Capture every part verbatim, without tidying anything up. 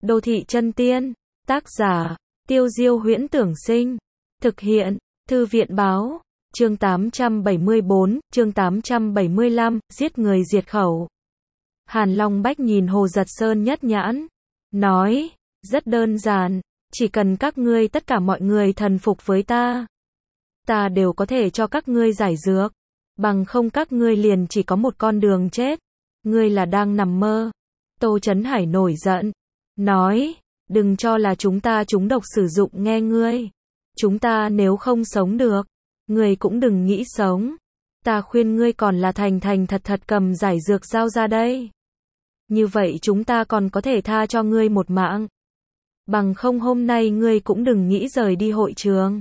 Đô thị chân tiên, tác giả, Tiêu Diêu Huyễn Tưởng Sinh, thực hiện, Thư viện Báo, chương tám trăm bảy mươi bốn, chương tám trăm bảy mươi lăm, giết người diệt khẩu. Hàn Long Bách nhìn Hồ Giật Sơn nhất nhãn, nói, rất đơn giản, chỉ cần các ngươi tất cả mọi người thần phục với ta, ta đều có thể cho các ngươi giải dược, bằng không các ngươi liền chỉ có một con đường chết, ngươi là đang nằm mơ. Tô Chấn Hải nổi giận, nói, đừng cho là chúng ta trúng độc sử dụng nghe ngươi, chúng ta nếu không sống được, ngươi cũng đừng nghĩ sống, ta khuyên ngươi còn là thành thành thật thật cầm giải dược giao ra đây. Như vậy chúng ta còn có thể tha cho ngươi một mạng. Bằng không hôm nay ngươi cũng đừng nghĩ rời đi hội trường.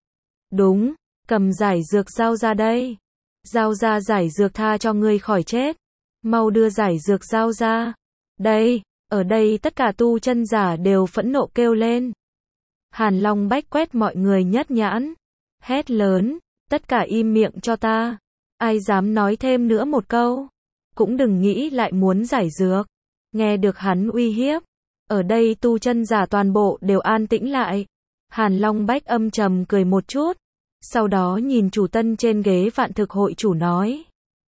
Đúng, cầm giải dược giao ra đây. Giao ra giải dược tha cho ngươi khỏi chết. Mau đưa giải dược giao ra. Đây, ở đây tất cả tu chân giả đều phẫn nộ kêu lên. Hàn Long Bách quét mọi người nhất nhãn. Hét lớn, tất cả im miệng cho ta. Ai dám nói thêm nữa một câu. Cũng đừng nghĩ lại muốn giải dược. Nghe được hắn uy hiếp. Ở đây tu chân giả toàn bộ đều an tĩnh lại. Hàn Long Bách âm trầm cười một chút. Sau đó nhìn chủ tân trên ghế vạn thực hội chủ nói.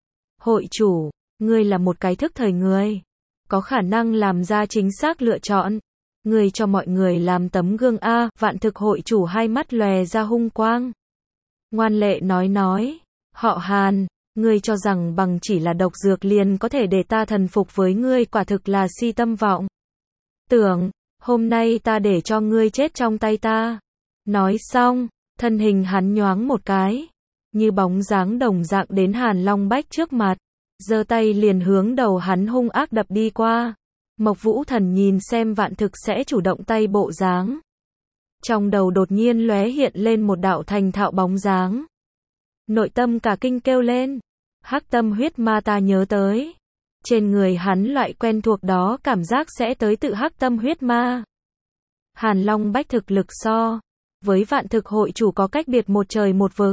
Hội chủ, ngươi là một cái thức thời người. Có khả năng làm ra chính xác lựa chọn. Ngươi cho mọi người làm tấm gương A. Vạn thực hội chủ hai mắt lòe ra hung quang. Ngoan lệ nói nói. Họ Hàn, ngươi cho rằng bằng chỉ là độc dược liền có thể để ta thần phục với ngươi, quả thực là si tâm vọng tưởng, hôm nay ta để cho ngươi chết trong tay ta. Nói xong, thân hình hắn nhoáng một cái, như bóng dáng đồng dạng đến Hàn Long Bách trước mặt, giơ tay liền hướng đầu hắn hung ác đập đi qua. Mộc Vũ Thần nhìn xem vạn thực sẽ chủ động tay bộ dáng. Trong đầu đột nhiên lóe hiện lên một đạo thành thạo bóng dáng. Nội tâm cả kinh kêu lên, hắc tâm huyết ma ta nhớ tới. Trên người hắn loại quen thuộc đó cảm giác sẽ tới tự hắc tâm huyết ma. Hàn Long Bách thực lực so với vạn thực hội chủ có cách biệt một trời một vực.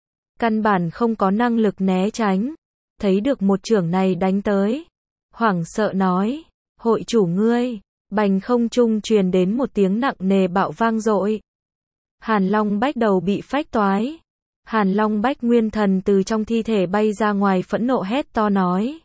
Căn bản không có năng lực né tránh. Thấy được một chưởng này đánh tới. Hoảng sợ nói, hội chủ ngươi, bành không trung truyền đến một tiếng nặng nề bạo vang dội. Hàn Long Bách đầu bị phách toái. Hàn Long Bách nguyên thần từ trong thi thể bay ra ngoài phẫn nộ hét to nói.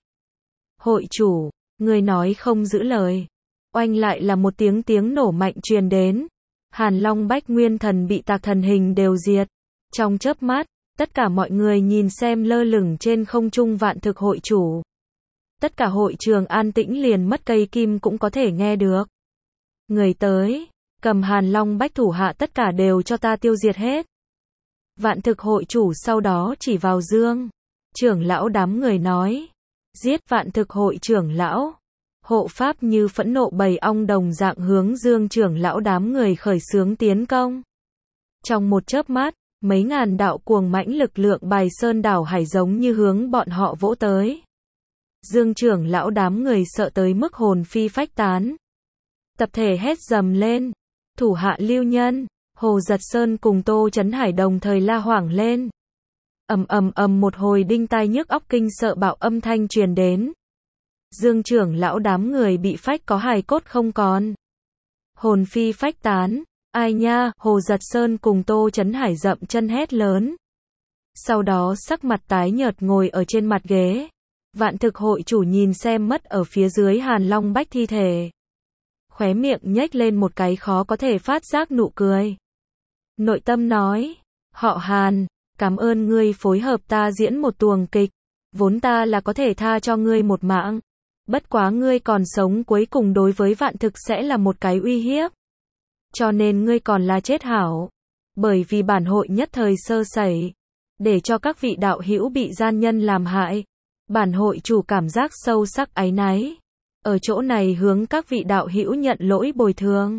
Hội chủ, người nói không giữ lời. Oanh lại là một tiếng tiếng nổ mạnh truyền đến. Hàn Long Bách nguyên thần bị tạc thần hình đều diệt. Trong chớp mắt, tất cả mọi người nhìn xem lơ lửng trên không trung vạn thực hội chủ. Tất cả hội trường an tĩnh liền mất cây kim cũng có thể nghe được. Người tới, cầm Hàn Long Bách thủ hạ tất cả đều cho ta tiêu diệt hết. Vạn thực hội chủ sau đó chỉ vào Dương trưởng lão đám người nói. Giết vạn thực hội trưởng lão. Hộ pháp như phẫn nộ bầy ong đồng dạng hướng Dương trưởng lão đám người khởi xướng tiến công. Trong một chớp mắt, mấy ngàn đạo cuồng mãnh lực lượng bài sơn đảo hải giống như hướng bọn họ vỗ tới. Dương trưởng lão đám người sợ tới mức hồn phi phách tán. Tập thể hét dầm lên. Thủ hạ lưu nhân, Hồ Giật Sơn cùng Tô Chấn Hải đồng thời la hoảng lên. Ầm ầm ầm một hồi đinh tai nhức óc kinh sợ bạo âm thanh truyền đến. Dương trưởng lão đám người bị phách có hài cốt không còn. Hồn phi phách tán, ai nha, Hồ Giật Sơn cùng Tô Chấn Hải dậm chân hét lớn. Sau đó sắc mặt tái nhợt ngồi ở trên mặt ghế. Vạn thực hội chủ nhìn xem mất ở phía dưới Hàn Long Bách thi thể. Khóe miệng nhếch lên một cái khó có thể phát giác nụ cười. Nội tâm nói, họ Hàn, cảm ơn ngươi phối hợp ta diễn một tuồng kịch, vốn ta là có thể tha cho ngươi một mạng, bất quá ngươi còn sống cuối cùng đối với vạn thực sẽ là một cái uy hiếp. Cho nên ngươi còn là chết hảo, bởi vì bản hội nhất thời sơ sẩy, để cho các vị đạo hữu bị gian nhân làm hại, bản hội chủ cảm giác sâu sắc áy náy, ở chỗ này hướng các vị đạo hữu nhận lỗi bồi thường.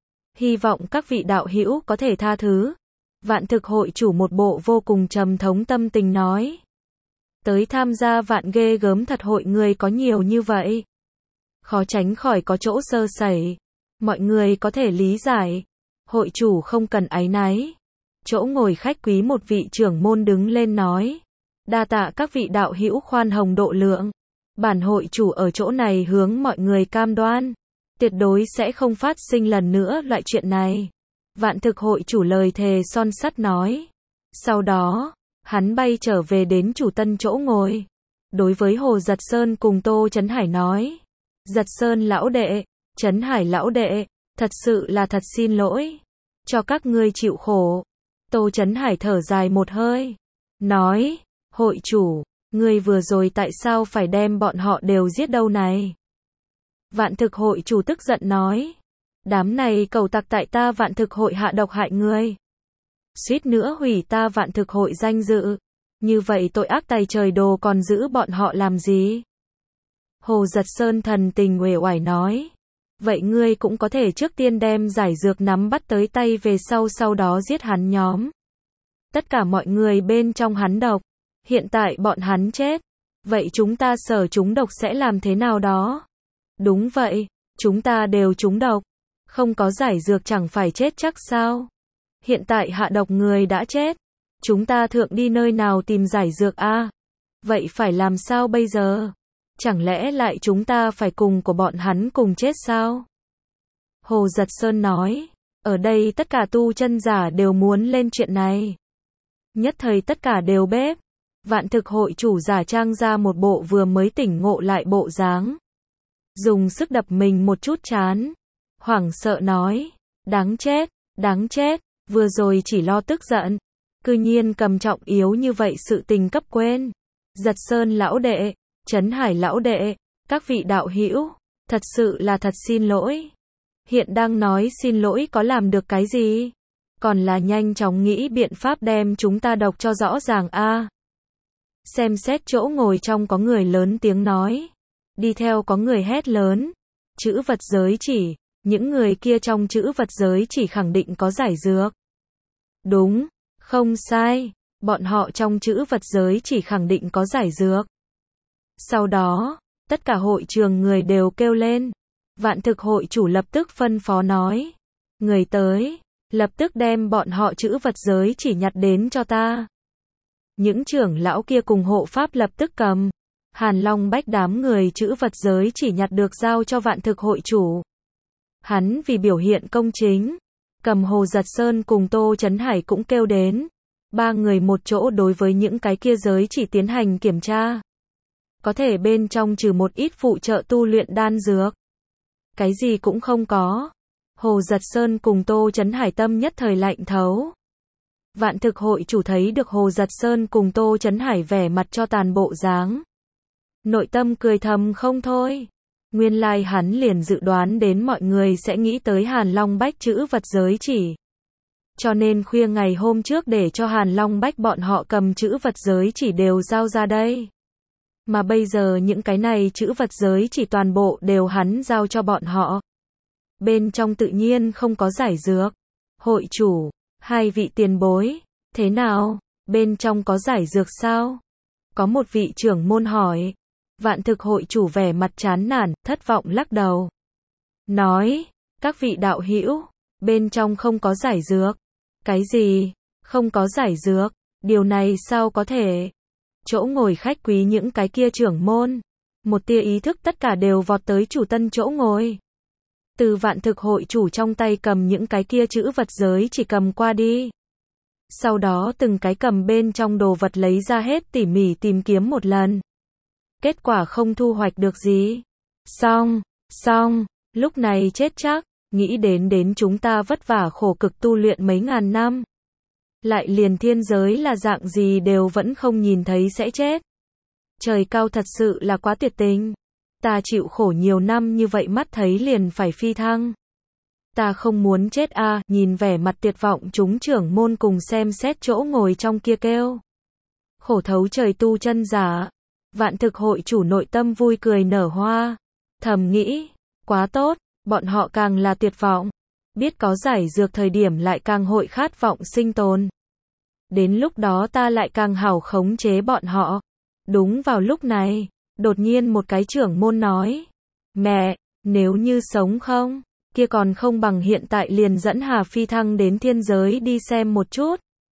Hy vọng các vị đạo hữu có thể tha thứ. Vạn thực hội chủ một bộ vô cùng trầm thống tâm tình nói. Tới tham gia vạn ghê gớm thật hội người có nhiều như vậy. Khó tránh khỏi có chỗ sơ sẩy. Mọi người có thể lý giải. Hội chủ không cần áy náy. Chỗ ngồi khách quý một vị trưởng môn đứng lên nói. Đa tạ các vị đạo hữu khoan hồng độ lượng. Bản hội chủ ở chỗ này hướng mọi người cam đoan. tuyệt đối sẽ không phát sinh lần nữa loại chuyện này. Vạn thực hội chủ lời thề son sắt nói. Sau đó, hắn bay trở về đến chủ tân chỗ ngồi. Đối với Hồ Giật Sơn cùng Tô Chấn Hải nói. Giật Sơn lão đệ, Chấn Hải lão đệ, thật sự là thật xin lỗi. Cho các ngươi chịu khổ. Tô Chấn Hải thở dài một hơi. Nói, hội chủ, ngươi vừa rồi tại sao phải đem bọn họ đều giết đâu này? Vạn thực hội chủ tức giận nói. Đám này cầu tặc tại ta vạn thực hội hạ độc hại ngươi. Suýt nữa hủy ta vạn thực hội danh dự. Như vậy tội ác tày trời đồ còn giữ bọn họ làm gì? Hồ Giật Sơn thần tình uể oải nói. Vậy ngươi cũng có thể trước tiên đem giải dược nắm bắt tới tay về sau sau đó giết hắn nhóm. Tất cả mọi người bên trong hắn độc. Hiện tại bọn hắn chết. Vậy chúng ta sở chúng độc sẽ làm thế nào đó? Đúng vậy, chúng ta đều trúng độc. Không có giải dược chẳng phải chết chắc sao? Hiện tại hạ độc người đã chết. Chúng ta thượng đi nơi nào tìm giải dược a? À? Vậy phải làm sao bây giờ? Chẳng lẽ lại chúng ta phải cùng của bọn hắn cùng chết sao? Hồ Giật Sơn nói. Ở đây tất cả tu chân giả đều muốn lên chuyện này. Nhất thời tất cả đều bếp. Vạn thực hội chủ giả trang ra một bộ vừa mới tỉnh ngộ lại bộ dáng. Dùng sức đập mình một chút chán. Hoảng sợ nói. Đáng chết, đáng chết, vừa rồi chỉ lo tức giận. Cư nhiên cầm trọng yếu như vậy sự tình cấp quên. Giật Sơn lão đệ, Chấn Hải lão đệ, các vị đạo hữu, thật sự là thật xin lỗi. Hiện đang nói xin lỗi có làm được cái gì? Còn là nhanh chóng nghĩ biện pháp đem chúng ta độc cho rõ ràng a. À. Xem xét chỗ ngồi trong có người lớn tiếng nói. Đi theo có người hét lớn. Chữ vật giới chỉ, những người kia trong chữ vật giới chỉ khẳng định có giải dược. Đúng, không sai, bọn họ trong chữ vật giới chỉ khẳng định có giải dược. Sau đó, tất cả hội trường người đều kêu lên. Vạn thực hội chủ lập tức phân phó nói. Người tới, lập tức đem bọn họ chữ vật giới chỉ nhặt đến cho ta. Những trưởng lão kia cùng hộ pháp lập tức cầm. Hàn Long Bách đám người chữ vật giới chỉ nhặt được giao cho vạn thực hội chủ. Hắn vì biểu hiện công chính, cầm Hồ Giật Sơn cùng Tô Chấn Hải cũng kêu đến. Ba người một chỗ đối với những cái kia giới chỉ tiến hành kiểm tra. Có thể bên trong trừ một ít phụ trợ tu luyện đan dược. Cái gì cũng không có. Hồ Giật Sơn cùng Tô Chấn Hải tâm nhất thời lạnh thấu. Vạn thực hội chủ thấy được Hồ Giật Sơn cùng Tô Chấn Hải vẻ mặt cho tàn bộ dáng. Nội tâm cười thầm không thôi. Nguyên lai hắn liền dự đoán đến mọi người sẽ nghĩ tới Hàn Long Bách chữ vật giới chỉ. Cho nên khuya ngày hôm trước để cho Hàn Long Bách bọn họ cầm chữ vật giới chỉ đều giao ra đây. Mà bây giờ những cái này chữ vật giới chỉ toàn bộ đều hắn giao cho bọn họ. Bên trong tự nhiên không có giải dược. Hội chủ, hai vị tiền bối, thế nào? Bên trong có giải dược sao? Có một vị trưởng môn hỏi. Vạn thực hội chủ vẻ mặt chán nản, thất vọng lắc đầu. Nói, các vị đạo hữu, bên trong không có giải dược. Cái gì? Không có giải dược? Điều này sao có thể? Chỗ ngồi khách quý những cái kia trưởng môn. Một tia ý thức tất cả đều vọt tới chủ tân chỗ ngồi. Từ vạn thực hội chủ trong tay cầm những cái kia chữ vật giới chỉ cầm qua đi. Sau đó từng cái cầm bên trong đồ vật lấy ra hết tỉ mỉ tìm kiếm một lần. Kết quả không thu hoạch được gì. Xong, xong, lúc này chết chắc, nghĩ đến đến chúng ta vất vả khổ cực tu luyện mấy ngàn năm. Lại liền thiên giới là dạng gì đều vẫn không nhìn thấy sẽ chết. Trời cao thật sự là quá tuyệt tình. Ta chịu khổ nhiều năm như vậy mắt thấy liền phải phi thăng. Ta không muốn chết a. À, nhìn vẻ mặt tuyệt vọng chúng trưởng môn cùng xem xét chỗ ngồi trong kia kêu. Khổ thấu trời tu chân giả. Vạn thực hội chủ nội tâm vui cười nở hoa. Thầm nghĩ, quá tốt, bọn họ càng là tuyệt vọng. Biết có giải dược thời điểm lại càng hội khát vọng sinh tồn. Đến lúc đó ta lại càng hảo khống chế bọn họ. Đúng vào lúc này, đột nhiên một cái trưởng môn nói. Mẹ, nếu như sống không, kia còn không bằng hiện tại liền dẫn Hà Phi Thăng đến thiên giới đi xem một chút.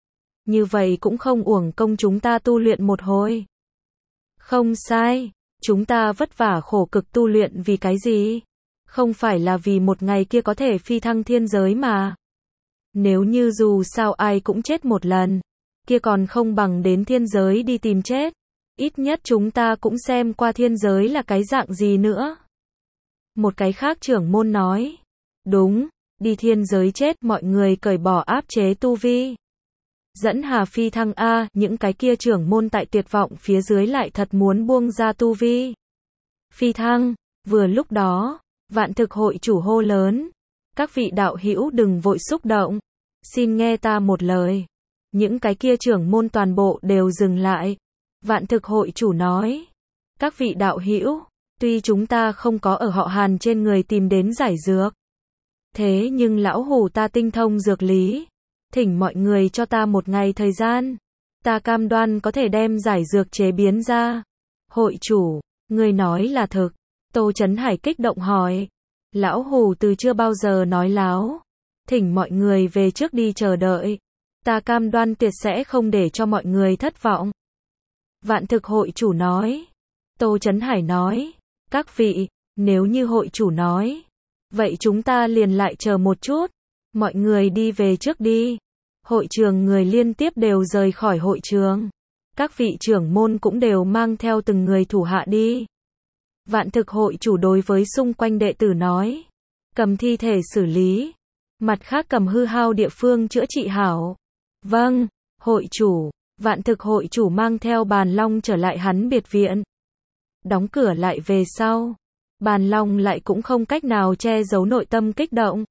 Như vậy cũng không uổng công chúng ta tu luyện một hồi. Không sai, chúng ta vất vả khổ cực tu luyện vì cái gì? Không phải là vì một ngày kia có thể phi thăng thiên giới mà. Nếu như dù sao ai cũng chết một lần, kia còn không bằng đến thiên giới đi tìm chết. Ít nhất chúng ta cũng xem qua thiên giới là cái dạng gì nữa. Một cái khác trưởng môn nói. Đúng, đi thiên giới chết mọi người cởi bỏ áp chế tu vi. Dẫn Hà phi thăng A, những cái kia trưởng môn tại tuyệt vọng phía dưới lại thật muốn buông ra tu vi. Phi thăng, vừa lúc đó, Vạn Thực hội chủ hô lớn. Các vị đạo hữu đừng vội xúc động. Xin nghe ta một lời. Những cái kia trưởng môn toàn bộ đều dừng lại. Vạn Thực hội chủ nói. Các vị đạo hữu, tuy chúng ta không có ở họ Hàn trên người tìm đến giải dược. Thế nhưng lão hủ ta tinh thông dược lý. Thỉnh mọi người cho ta một ngày thời gian. Ta cam đoan có thể đem giải dược chế biến ra. Hội chủ, người nói là thực. Tô Chấn Hải kích động hỏi. Lão hủ từ chưa bao giờ nói láo. Thỉnh mọi người về trước đi chờ đợi. Ta cam đoan tuyệt sẽ không để cho mọi người thất vọng. Vạn Thực hội chủ nói. Tô Chấn Hải nói. Các vị, nếu như hội chủ nói. Vậy chúng ta liền lại chờ một chút. Mọi người đi về trước đi. Hội trường người liên tiếp đều rời khỏi hội trường. Các vị trưởng môn cũng đều mang theo từng người thủ hạ đi. Vạn Thực hội chủ đối với xung quanh đệ tử nói. Cầm thi thể xử lý. Mặt khác cầm hư hao địa phương chữa trị hảo. Vâng, hội chủ. Vạn Thực hội chủ mang theo Bàn Long trở lại hắn biệt viện. Đóng cửa lại về sau. Bàn Long lại cũng không cách nào che giấu nội tâm kích động.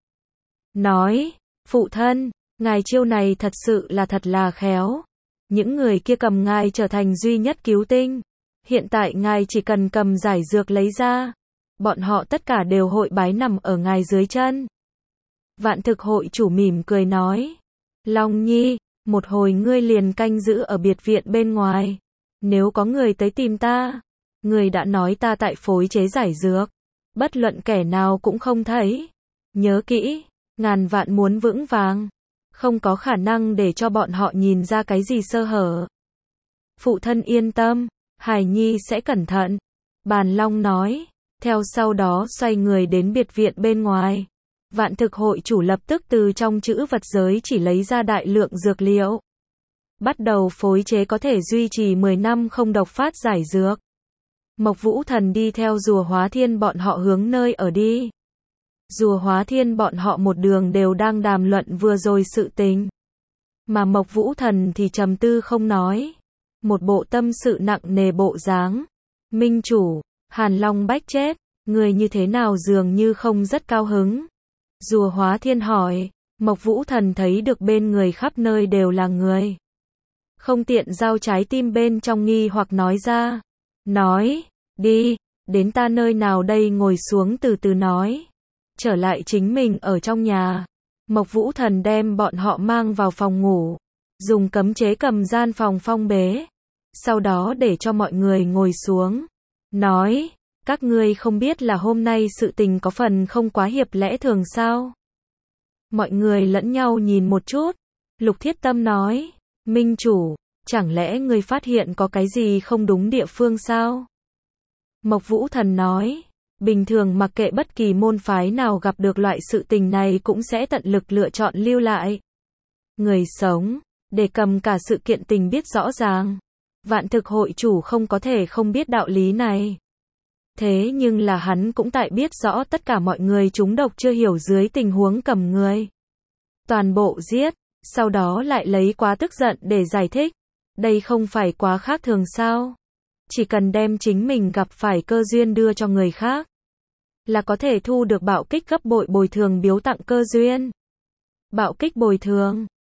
Nói, phụ thân, ngài chiêu này thật sự là thật là khéo. Những người kia cầm ngài trở thành duy nhất cứu tinh. Hiện tại ngài chỉ cần cầm giải dược lấy ra. Bọn họ tất cả đều hội bái nằm ở ngài dưới chân. Vạn Thực hội chủ mỉm cười nói. Long Nhi, một hồi ngươi liền canh giữ ở biệt viện bên ngoài. Nếu có người tới tìm ta, người đã nói ta tại phối chế giải dược. Bất luận kẻ nào cũng không thấy. Nhớ kỹ, ngàn vạn muốn vững vàng. Không có khả năng để cho bọn họ nhìn ra cái gì sơ hở. Phụ thân yên tâm, Hải Nhi sẽ cẩn thận. Bàn Long nói, theo sau đó xoay người đến biệt viện bên ngoài. Vạn Thực hội chủ lập tức từ trong chữ vật giới chỉ lấy ra đại lượng dược liệu. Bắt đầu phối chế có thể duy trì mười năm không độc phát giải dược. Mộc Vũ Thần đi theo Rùa Hóa Thiên bọn họ hướng nơi ở đi. Rùa Hóa Thiên bọn họ một đường đều đang đàm luận vừa rồi sự tình. Mà Mộc Vũ Thần thì trầm tư không nói. Một bộ tâm sự nặng nề bộ dáng. Minh chủ, Hàn Long Bách chết, người như thế nào dường như không rất cao hứng. Rùa Hóa Thiên hỏi, Mộc Vũ Thần thấy được bên người khắp nơi đều là người. Không tiện giao trái tim bên trong nghi hoặc nói ra. Nói, đi, đến ta nơi nào đây ngồi xuống từ từ nói. Trở lại chính mình ở trong nhà. Mộc Vũ Thần đem bọn họ mang vào phòng ngủ. Dùng cấm chế cầm gian phòng phong bế. Sau đó để cho mọi người ngồi xuống. Nói, các ngươi không biết là hôm nay sự tình có phần không quá hiệp lẽ thường sao? Mọi người lẫn nhau nhìn một chút. Lục Thiết Tâm nói, Minh chủ, chẳng lẽ ngươi phát hiện có cái gì không đúng địa phương sao? Mộc Vũ Thần nói, bình thường mặc kệ bất kỳ môn phái nào gặp được loại sự tình này cũng sẽ tận lực lựa chọn lưu lại. Người sống, để cầm cả sự kiện tình biết rõ ràng. Vạn Thực hội chủ không có thể không biết đạo lý này. Thế nhưng là hắn cũng tại biết rõ tất cả mọi người trúng độc chưa hiểu dưới tình huống cầm người. Toàn bộ giết, sau đó lại lấy quá tức giận để giải thích. Đây không phải quá khác thường sao? Chỉ cần đem chính mình gặp phải cơ duyên đưa cho người khác, là có thể thu được bạo kích gấp bội bồi thường biếu tặng cơ duyên. Bạo kích bồi thường,